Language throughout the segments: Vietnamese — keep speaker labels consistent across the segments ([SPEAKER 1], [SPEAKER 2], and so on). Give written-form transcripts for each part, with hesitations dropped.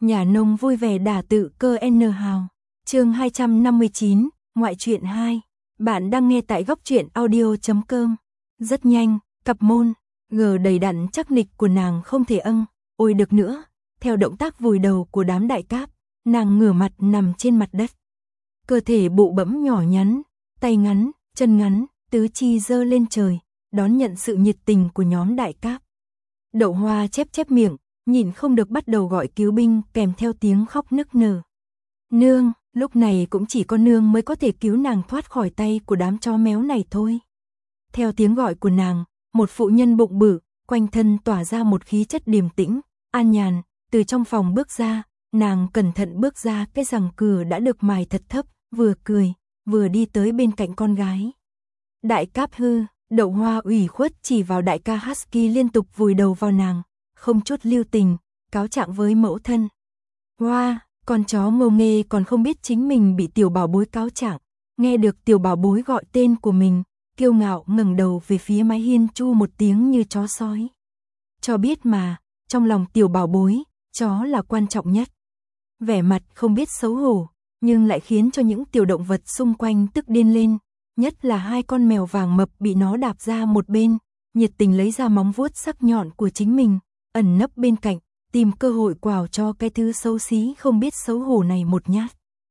[SPEAKER 1] Nhà nông vui vẻ đả tự cơ N hào. Chương 259, ngoại truyện 2. Bạn đang nghe tại góc truyện audio.com. Rất nhanh, cặp môn gờ đầy đặn chắc nịch của nàng không thể ôi được nữa. Theo động tác vùi đầu của đám đại cáp, nàng ngửa mặt nằm trên mặt đất. Cơ thể bụ bẫm nhỏ nhắn, tay ngắn, chân ngắn, tứ chi giơ lên trời, đón nhận sự nhiệt tình của nhóm đại cáp. Đậu Hoa chép miệng, nhìn không được bắt đầu gọi cứu binh kèm theo tiếng khóc nức nở. Nương, lúc này cũng chỉ có nương mới có thể cứu nàng thoát khỏi tay của đám chó méo này thôi. Theo tiếng gọi của nàng, một phụ nhân bụng bự, quanh thân tỏa ra một khí chất điềm tĩnh, an nhàn, từ trong phòng bước ra, nàng cẩn thận bước ra cái răng cửa đã được mài thật thấp, vừa cười, vừa đi tới bên cạnh con gái. Đại cáp hư, Đậu Hoa ủy khuất chỉ vào đại ca Husky liên tục vùi đầu vào nàng, không chút lưu tình, cáo trạng với mẫu thân. Hoa, con chó ngô nghê còn không biết chính mình bị tiểu bảo bối cáo trạng, nghe được tiểu bảo bối gọi tên của mình, kiêu ngạo ngẩng đầu về phía mái hiên chu một tiếng như chó sói. Cho biết mà, trong lòng tiểu bảo bối, chó là quan trọng nhất. Vẻ mặt không biết xấu hổ, nhưng lại khiến cho những tiểu động vật xung quanh tức điên lên, nhất là hai con mèo vàng mập bị nó đạp ra một bên, nhiệt tình lấy ra móng vuốt sắc nhọn của chính mình, ẩn nấp bên cạnh, tìm cơ hội quào cho cái thứ xấu xí không biết xấu hổ này một nhát.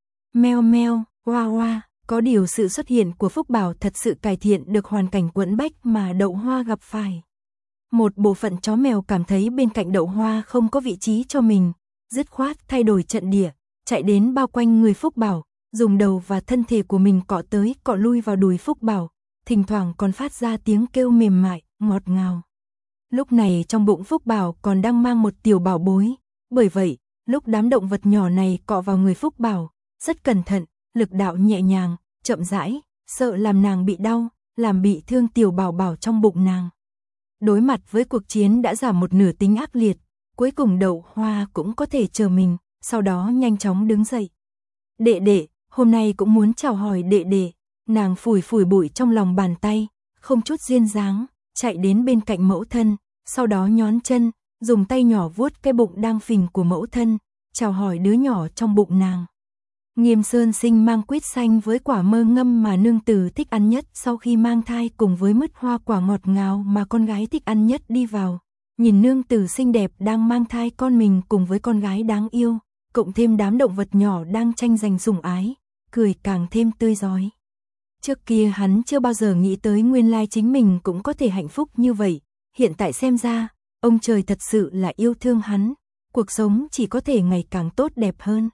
[SPEAKER 1] Meo meo, hoa hoa, có điều sự xuất hiện của Phúc Bảo thật sự cải thiện được hoàn cảnh quẫn bách mà Đậu Hoa gặp phải. Một bộ phận chó mèo cảm thấy bên cạnh Đậu Hoa không có vị trí cho mình, dứt khoát thay đổi trận địa, chạy đến bao quanh người Phúc Bảo, dùng đầu và thân thể của mình cọ tới cọ lui vào đùi Phúc Bảo, thỉnh thoảng còn phát ra tiếng kêu mềm mại, ngọt ngào. Lúc này trong bụng Phúc Bảo còn đang mang một tiểu bảo bối, bởi vậy, lúc đám động vật nhỏ này cọ vào người Phúc Bảo, rất cẩn thận, lực đạo nhẹ nhàng, chậm rãi, sợ làm nàng bị đau, làm bị thương tiểu bảo bảo trong bụng nàng. Đối mặt với cuộc chiến đã giảm một nửa tính ác liệt, cuối cùng Đậu Hoa cũng có thể chờ mình, sau đó nhanh chóng đứng dậy. Đệ đệ, hôm nay cũng muốn chào hỏi đệ đệ, nàng phủi bụi trong lòng bàn tay, không chút duyên dáng, chạy đến bên cạnh mẫu thân, sau đó nhón chân, dùng tay nhỏ vuốt cái bụng đang phình của mẫu thân, chào hỏi đứa nhỏ trong bụng nàng. Nghiêm Sơn Sinh mang quýt xanh với quả mơ ngâm mà nương tử thích ăn nhất sau khi mang thai cùng với mứt hoa quả ngọt ngào mà con gái thích ăn nhất đi vào. Nhìn nương tử xinh đẹp đang mang thai con mình cùng với con gái đáng yêu, cộng thêm đám động vật nhỏ đang tranh giành sủng ái, cười càng thêm tươi rói. Trước kia hắn chưa bao giờ nghĩ tới nguyên lai chính mình cũng có thể hạnh phúc như vậy, hiện tại xem ra, ông trời thật sự là yêu thương hắn, cuộc sống chỉ có thể ngày càng tốt đẹp hơn.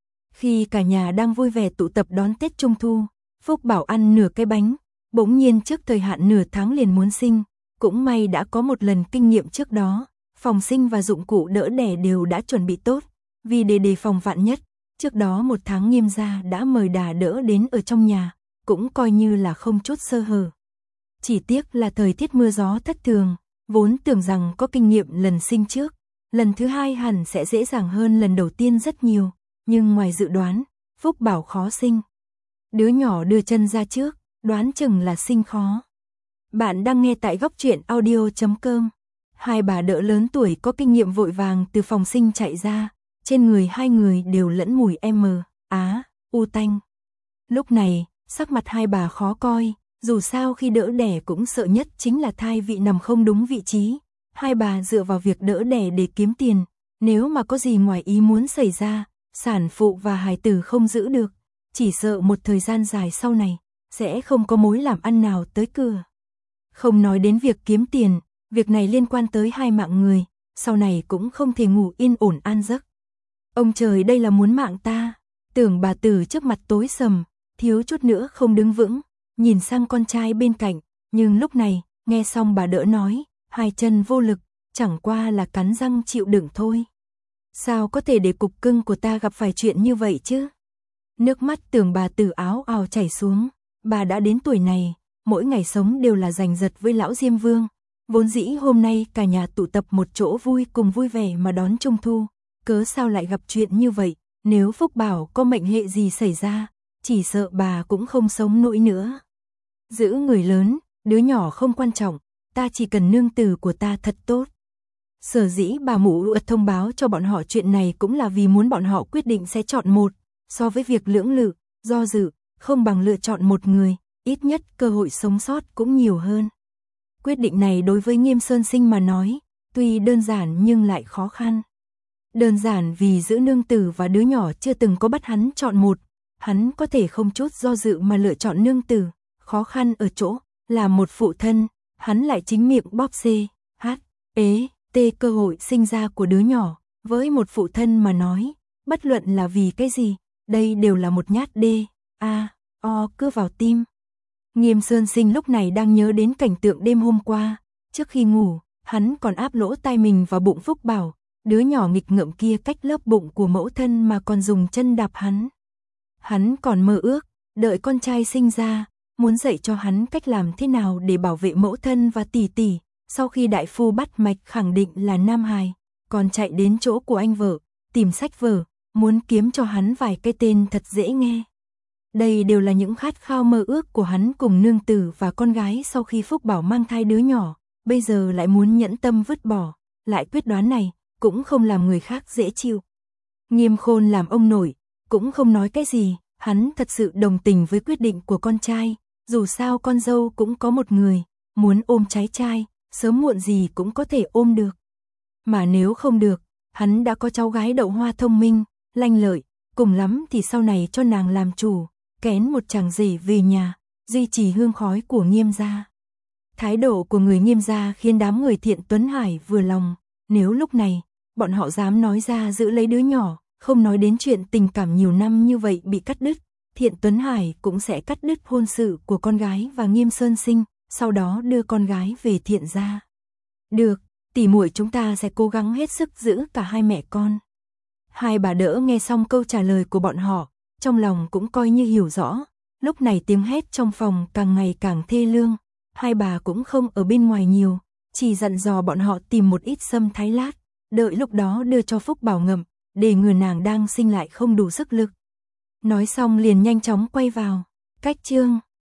[SPEAKER 1] Khi cả nhà đang vui vẻ tụ tập đón Tết Trung Thu, Phúc Bảo ăn nửa cái bánh, bỗng nhiên trước thời hạn nửa tháng liền muốn sinh, cũng may đã có một lần kinh nghiệm trước đó, phòng sinh và dụng cụ đỡ đẻ đều đã chuẩn bị tốt, vì để đề phòng vạn nhất, trước đó một tháng Nghiêm gia đã mời đà đỡ đến ở trong nhà, cũng coi như là không chút sơ hở. Chỉ tiếc là thời tiết mưa gió thất thường, vốn tưởng rằng có kinh nghiệm lần sinh trước, lần thứ hai hẳn sẽ dễ dàng hơn lần đầu tiên rất nhiều, nhưng ngoài dự đoán, Phúc Bảo khó sinh. Đứa nhỏ đưa chân ra trước, đoán chừng là sinh khó. Bạn đang nghe tại góc truyện audio.com. Hai bà đỡ lớn tuổi có kinh nghiệm vội vàng từ phòng sinh chạy ra, trên người hai người đều lẫn mùi u tanh. Lúc này, sắc mặt hai bà khó coi, dù sao khi đỡ đẻ cũng sợ nhất chính là thai vị nằm không đúng vị trí. Hai bà dựa vào việc đỡ đẻ để kiếm tiền, nếu mà có gì ngoài ý muốn xảy ra, sản phụ và hài tử không giữ được, chỉ sợ một thời gian dài sau này, sẽ không có mối làm ăn nào tới cửa. Không nói đến việc kiếm tiền, việc này liên quan tới hai mạng người, sau này cũng không thể ngủ yên ổn an giấc. Ông trời đây là muốn mạng ta, tưởng bà tử trước mặt tối sầm, thiếu chút nữa không đứng vững, nhìn sang con trai bên cạnh, nhưng lúc này, nghe xong bà đỡ nói, hai chân vô lực, chẳng qua là cắn răng chịu đựng thôi. Sao có thể để cục cưng của ta gặp phải chuyện như vậy chứ? Nước mắt tưởng bà tử áo ào chảy xuống, bà đã đến tuổi này, mỗi ngày sống đều là giành giật với lão Diêm Vương. Vốn dĩ hôm nay cả nhà tụ tập một chỗ vui cùng vui vẻ mà đón Trung Thu, cớ sao lại gặp chuyện như vậy, nếu Phúc Bảo có mệnh hệ gì xảy ra, chỉ sợ bà cũng không sống nổi nữa. Giữ người lớn, đứa nhỏ không quan trọng, ta chỉ cần nương tử của ta thật tốt. Sở dĩ bà mụ thông báo cho bọn họ chuyện này cũng là vì muốn bọn họ quyết định sẽ chọn một, so với việc lưỡng lự, do dự, không bằng lựa chọn một người, ít nhất cơ hội sống sót cũng nhiều hơn. Quyết định này đối với Nghiêm Sơn Sinh mà nói, tuy đơn giản nhưng lại khó khăn. Đơn giản vì giữ nương tử và đứa nhỏ chưa từng có bắt hắn chọn một, hắn có thể không chút do dự mà lựa chọn nương tử. Khó khăn ở chỗ, là một phụ thân, hắn lại chính miệng bóp cơ hội sinh ra của đứa nhỏ, với một phụ thân mà nói, bất luận là vì cái gì, đây đều là một nhát cưa vào tim. Nghiêm Sơn Sinh lúc này đang nhớ đến cảnh tượng đêm hôm qua, trước khi ngủ, hắn còn áp lỗ tai mình vào bụng Phúc Bảo, đứa nhỏ nghịch ngợm kia cách lớp bụng của mẫu thân mà còn dùng chân đạp hắn. Hắn còn mơ ước, đợi con trai sinh ra, muốn dạy cho hắn cách làm thế nào để bảo vệ mẫu thân và tỷ tỷ. Sau khi đại phu bắt mạch khẳng định là nam hài, còn chạy đến chỗ của anh vợ, tìm sách vở, muốn kiếm cho hắn vài cái tên thật dễ nghe. Đây đều là những khát khao mơ ước của hắn cùng nương tử và con gái sau khi Phúc Bảo mang thai đứa nhỏ, bây giờ lại muốn nhẫn tâm vứt bỏ, lại quyết đoán này, cũng không làm người khác dễ chịu. Nghiêm Khôn làm ông nội, cũng không nói cái gì, hắn thật sự đồng tình với quyết định của con trai, dù sao con dâu cũng có một người, muốn ôm trái trai, sớm muộn gì cũng có thể ôm được. Mà nếu không được, hắn đã có cháu gái đậu hoa thông minh, lanh lợi, cùng lắm thì sau này cho nàng làm chủ, kén một chàng rể về nhà, duy trì hương khói của Nghiêm gia. Thái độ của người Nghiêm gia khiến đám người Thiện Tuấn Hải vừa lòng, nếu lúc này, bọn họ dám nói ra giữ lấy đứa nhỏ, không nói đến chuyện tình cảm nhiều năm như vậy bị cắt đứt, Thiện Tuấn Hải cũng sẽ cắt đứt hôn sự của con gái và Nghiêm Sơn Sinh, sau đó đưa con gái về Thiện gia. Được, tỷ muội chúng ta sẽ cố gắng hết sức giữ cả hai mẹ con. Hai bà đỡ nghe xong câu trả lời của bọn họ, trong lòng cũng coi như hiểu rõ, lúc này tiếng hét trong phòng càng ngày càng thê lương, hai bà cũng không ở bên ngoài nhiều, chỉ dặn dò bọn họ tìm một ít sâm thái lát, đợi lúc đó đưa cho Phúc Bảo ngậm, để người nàng đang sinh lại không đủ sức lực. Nói xong liền nhanh chóng quay vào, cách chương